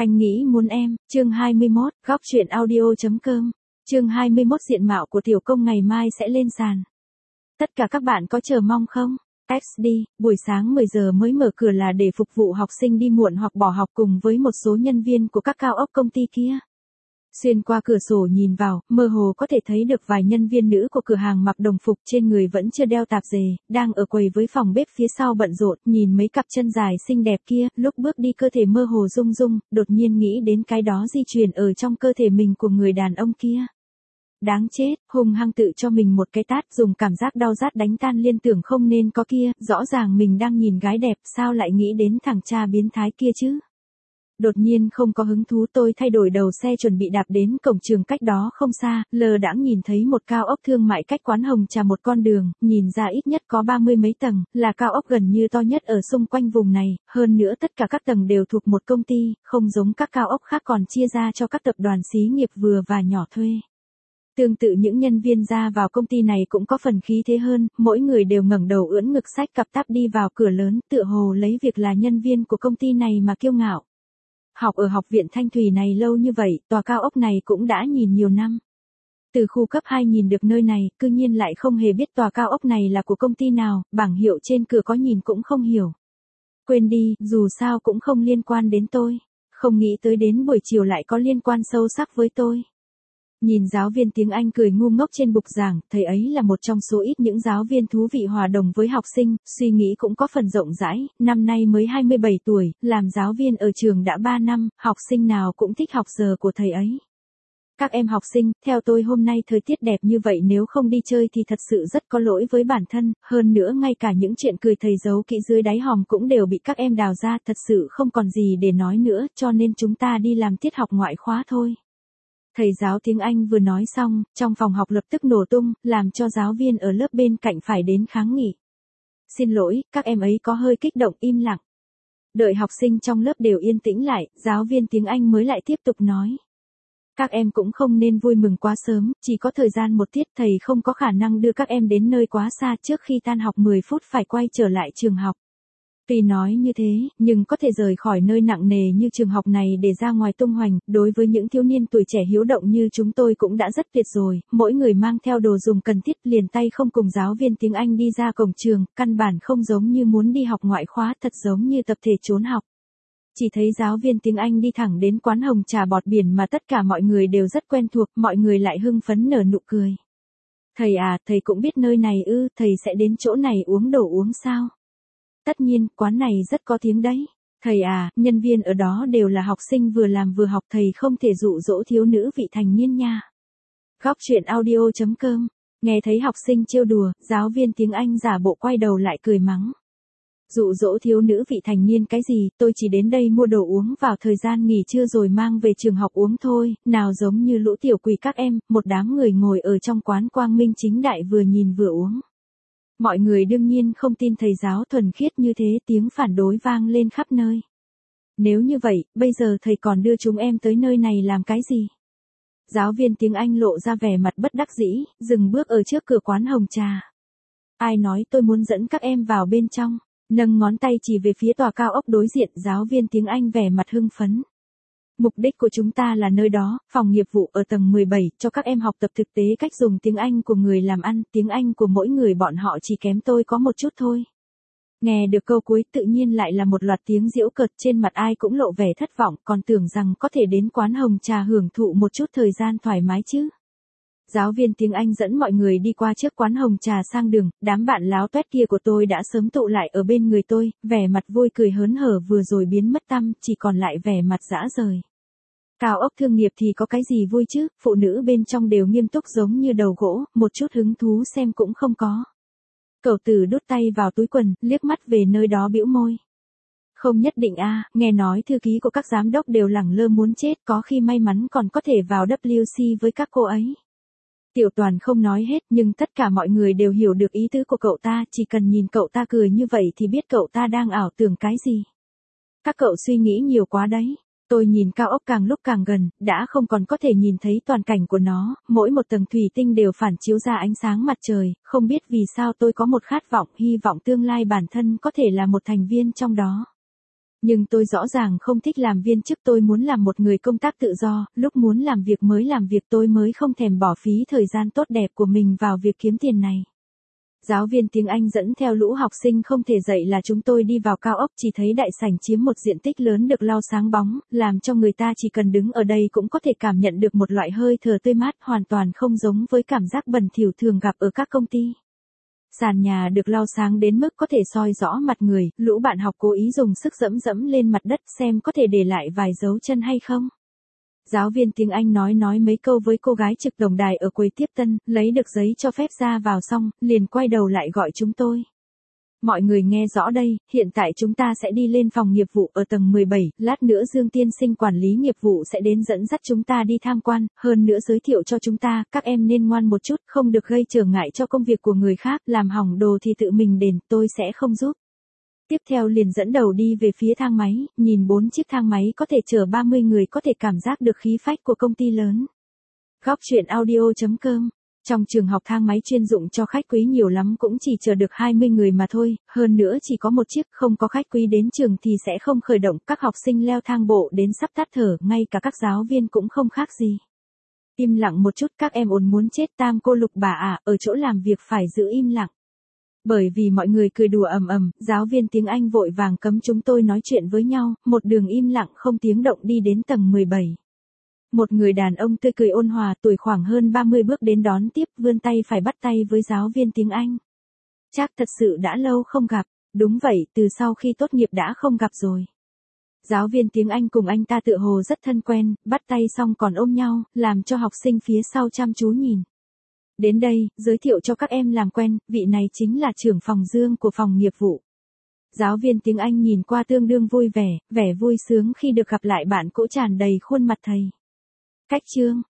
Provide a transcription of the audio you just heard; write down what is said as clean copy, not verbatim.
Anh nghĩ muốn em, chương 21, góc truyện audio.com. Chương 21 diện mạo của tiểu công ngày mai sẽ lên sàn. Tất cả các bạn có chờ mong không? XD, buổi sáng 10 giờ mới mở cửa là để phục vụ học sinh đi muộn hoặc bỏ học cùng với một số nhân viên của các cao ốc công ty kia. Xuyên qua cửa sổ nhìn vào, mơ hồ có thể thấy được vài nhân viên nữ của cửa hàng mặc đồng phục, trên người vẫn chưa đeo tạp dề, đang ở quầy với phòng bếp phía sau bận rộn, nhìn mấy cặp chân dài xinh đẹp kia, lúc bước đi cơ thể mơ hồ rung rung, đột nhiên nghĩ đến cái đó di chuyển ở trong cơ thể mình của người đàn ông kia. Đáng chết, hung hăng tự cho mình một cái tát, dùng cảm giác đau rát đánh tan liên tưởng không nên có kia, rõ ràng mình đang nhìn gái đẹp, sao lại nghĩ đến thằng cha biến thái kia chứ? Đột nhiên không có hứng thú, tôi thay đổi đầu xe chuẩn bị đạp đến cổng trường cách đó không xa, lờ đãng nhìn thấy một cao ốc thương mại cách quán Hồng Trà một con đường, nhìn ra ít nhất có 30 mấy tầng, là cao ốc gần như to nhất ở xung quanh vùng này, hơn nữa tất cả các tầng đều thuộc một công ty, không giống các cao ốc khác còn chia ra cho các tập đoàn xí nghiệp vừa và nhỏ thuê. Tương tự những nhân viên ra vào công ty này cũng có phần khí thế hơn, mỗi người đều ngẩng đầu ưỡn ngực xách cặp táp đi vào cửa lớn, tựa hồ lấy việc là nhân viên của công ty này mà kiêu ngạo. Học ở học viện Thanh Thủy này lâu như vậy, tòa cao ốc này cũng đã nhìn nhiều năm. Từ khu cấp 2 nhìn được nơi này, cư nhiên lại không hề biết tòa cao ốc này là của công ty nào, bảng hiệu trên cửa có nhìn cũng không hiểu. Quên đi, dù sao cũng không liên quan đến tôi. Không nghĩ tới đến buổi chiều lại có liên quan sâu sắc với tôi. Nhìn giáo viên tiếng Anh cười ngu ngốc trên bục giảng, thầy ấy là một trong số ít những giáo viên thú vị hòa đồng với học sinh, suy nghĩ cũng có phần rộng rãi, năm nay mới 27 tuổi, làm giáo viên ở trường đã 3 năm, học sinh nào cũng thích học giờ của thầy ấy. Các em học sinh, theo tôi hôm nay thời tiết đẹp như vậy nếu không đi chơi thì thật sự rất có lỗi với bản thân, hơn nữa ngay cả những chuyện cười thầy giấu kỹ dưới đáy hòm cũng đều bị các em đào ra, thật sự không còn gì để nói nữa, cho nên chúng ta đi làm tiết học ngoại khóa thôi. Thầy giáo tiếng Anh vừa nói xong, trong phòng học lập tức nổ tung, làm cho giáo viên ở lớp bên cạnh phải đến kháng nghị. Xin lỗi, các em ấy có hơi kích động, im lặng. Đợi học sinh trong lớp đều yên tĩnh lại, giáo viên tiếng Anh mới lại tiếp tục nói. Các em cũng không nên vui mừng quá sớm, chỉ có thời gian một tiết, thầy không có khả năng đưa các em đến nơi quá xa, trước khi tan học 10 phút phải quay trở lại trường học. Tuy nói như thế, nhưng có thể rời khỏi nơi nặng nề như trường học này để ra ngoài tung hoành, đối với những thiếu niên tuổi trẻ hiếu động như chúng tôi cũng đã rất tuyệt rồi, mỗi người mang theo đồ dùng cần thiết liền tay không cùng giáo viên tiếng Anh đi ra cổng trường, căn bản không giống như muốn đi học ngoại khóa, thật giống như tập thể trốn học. Chỉ thấy giáo viên tiếng Anh đi thẳng đến quán Hồng Trà bọt biển mà tất cả mọi người đều rất quen thuộc, mọi người lại hưng phấn nở nụ cười. Thầy à, thầy cũng biết nơi này ư, thầy sẽ đến chỗ này uống đồ uống sao? Tất nhiên, quán này rất có tiếng đấy. Thầy à, nhân viên ở đó đều là học sinh vừa làm vừa học, thầy không thể dụ dỗ thiếu nữ vị thành niên nha. Góc truyện audio.com. Nghe thấy học sinh trêu đùa, giáo viên tiếng Anh giả bộ quay đầu lại cười mắng. Dụ dỗ thiếu nữ vị thành niên cái gì, tôi chỉ đến đây mua đồ uống vào thời gian nghỉ trưa rồi mang về trường học uống thôi, nào giống như lũ tiểu quỷ các em, một đám người ngồi ở trong quán quang minh chính đại vừa nhìn vừa uống. Mọi người đương nhiên không tin thầy giáo thuần khiết như thế, tiếng phản đối vang lên khắp nơi. Nếu như vậy, bây giờ thầy còn đưa chúng em tới nơi này làm cái gì? Giáo viên tiếng Anh lộ ra vẻ mặt bất đắc dĩ, dừng bước ở trước cửa quán Hồng Trà. Ai nói tôi muốn dẫn các em vào bên trong? Nâng ngón tay chỉ về phía tòa cao ốc đối diện, giáo viên tiếng Anh vẻ mặt hưng phấn. Mục đích của chúng ta là nơi đó, phòng nghiệp vụ ở tầng 17, cho các em học tập thực tế cách dùng tiếng Anh của người làm ăn, tiếng Anh của mỗi người bọn họ chỉ kém tôi có một chút thôi. Nghe được câu cuối tự nhiên lại là một loạt tiếng giễu cợt, trên mặt ai cũng lộ vẻ thất vọng, còn tưởng rằng có thể đến quán Hồng Trà hưởng thụ một chút thời gian thoải mái chứ. Giáo viên tiếng Anh dẫn mọi người đi qua trước quán Hồng Trà sang đường, đám bạn láo toét kia của tôi đã sớm tụ lại ở bên người tôi, vẻ mặt vui cười hớn hở vừa rồi biến mất tăm, chỉ còn lại vẻ mặt dã rời. Cao ốc thương nghiệp thì có cái gì vui chứ, phụ nữ bên trong đều nghiêm túc giống như đầu gỗ, một chút hứng thú xem cũng không có. Cậu Tử đút tay vào túi quần, liếc mắt về nơi đó bĩu môi. Không nhất định a, nghe nói thư ký của các giám đốc đều lẳng lơ muốn chết, có khi may mắn còn có thể vào WC với các cô ấy. Tiểu Toàn không nói hết, nhưng tất cả mọi người đều hiểu được ý tứ của cậu ta, chỉ cần nhìn cậu ta cười như vậy thì biết cậu ta đang ảo tưởng cái gì. Các cậu suy nghĩ nhiều quá đấy. Tôi nhìn cao ốc càng lúc càng gần, đã không còn có thể nhìn thấy toàn cảnh của nó, mỗi một tầng thủy tinh đều phản chiếu ra ánh sáng mặt trời, không biết vì sao tôi có một khát vọng, hy vọng tương lai bản thân có thể là một thành viên trong đó. Nhưng tôi rõ ràng không thích làm viên chức, tôi muốn làm một người công tác tự do, lúc muốn làm việc tôi mới không thèm bỏ phí thời gian tốt đẹp của mình vào việc kiếm tiền này. Giáo viên tiếng Anh dẫn theo lũ học sinh không thể dậy là chúng tôi đi vào cao ốc, chỉ thấy đại sảnh chiếm một diện tích lớn được lau sáng bóng, làm cho người ta chỉ cần đứng ở đây cũng có thể cảm nhận được một loại hơi thở tươi mát hoàn toàn không giống với cảm giác bẩn thỉu thường gặp ở các công ty. Sàn nhà được lau sáng đến mức có thể soi rõ mặt người, lũ bạn học cố ý dùng sức dẫm dẫm lên mặt đất xem có thể để lại vài dấu chân hay không. Giáo viên tiếng Anh nói mấy câu với cô gái trực tổng đài ở quầy tiếp tân, lấy được giấy cho phép ra vào xong, liền quay đầu lại gọi chúng tôi. Mọi người nghe rõ đây, hiện tại chúng ta sẽ đi lên phòng nghiệp vụ ở tầng 17, lát nữa Dương tiên sinh quản lý nghiệp vụ sẽ đến dẫn dắt chúng ta đi tham quan, hơn nữa giới thiệu cho chúng ta, các em nên ngoan một chút, không được gây trở ngại cho công việc của người khác, làm hỏng đồ thì tự mình đền, tôi sẽ không giúp. Tiếp theo liền dẫn đầu đi về phía thang máy, nhìn 4 chiếc thang máy có thể chở 30 người có thể cảm giác được khí phách của công ty lớn. Góc chuyện audio.com. Trong trường học thang máy chuyên dụng cho khách quý nhiều lắm cũng chỉ chở được 20 người mà thôi, hơn nữa chỉ có một chiếc, không có khách quý đến trường thì sẽ không khởi động, các học sinh leo thang bộ đến sắp tắt thở, ngay cả các giáo viên cũng không khác gì. Im lặng một chút, các em ồn muốn chết, Tam cô Lục bà à, ở chỗ làm việc phải giữ im lặng. Bởi vì mọi người cười đùa ầm ầm, giáo viên tiếng Anh vội vàng cấm chúng tôi nói chuyện với nhau, một đường im lặng không tiếng động đi đến tầng 17. Một người đàn ông tươi cười ôn hòa, tuổi khoảng hơn 30 bước đến đón tiếp, vươn tay phải bắt tay với giáo viên tiếng Anh. Chắc thật sự đã lâu không gặp. Đúng vậy, từ sau khi tốt nghiệp đã không gặp rồi. Giáo viên tiếng Anh cùng anh ta tựa hồ rất thân quen, bắt tay xong còn ôm nhau, làm cho học sinh phía sau chăm chú nhìn. Đến đây, giới thiệu cho các em làm quen, vị này chính là trưởng phòng Dương của phòng nghiệp vụ. Giáo viên tiếng Anh nhìn qua tương đương vui vẻ, vẻ vui sướng khi được gặp lại bạn cũ tràn đầy khuôn mặt thầy. Cách chương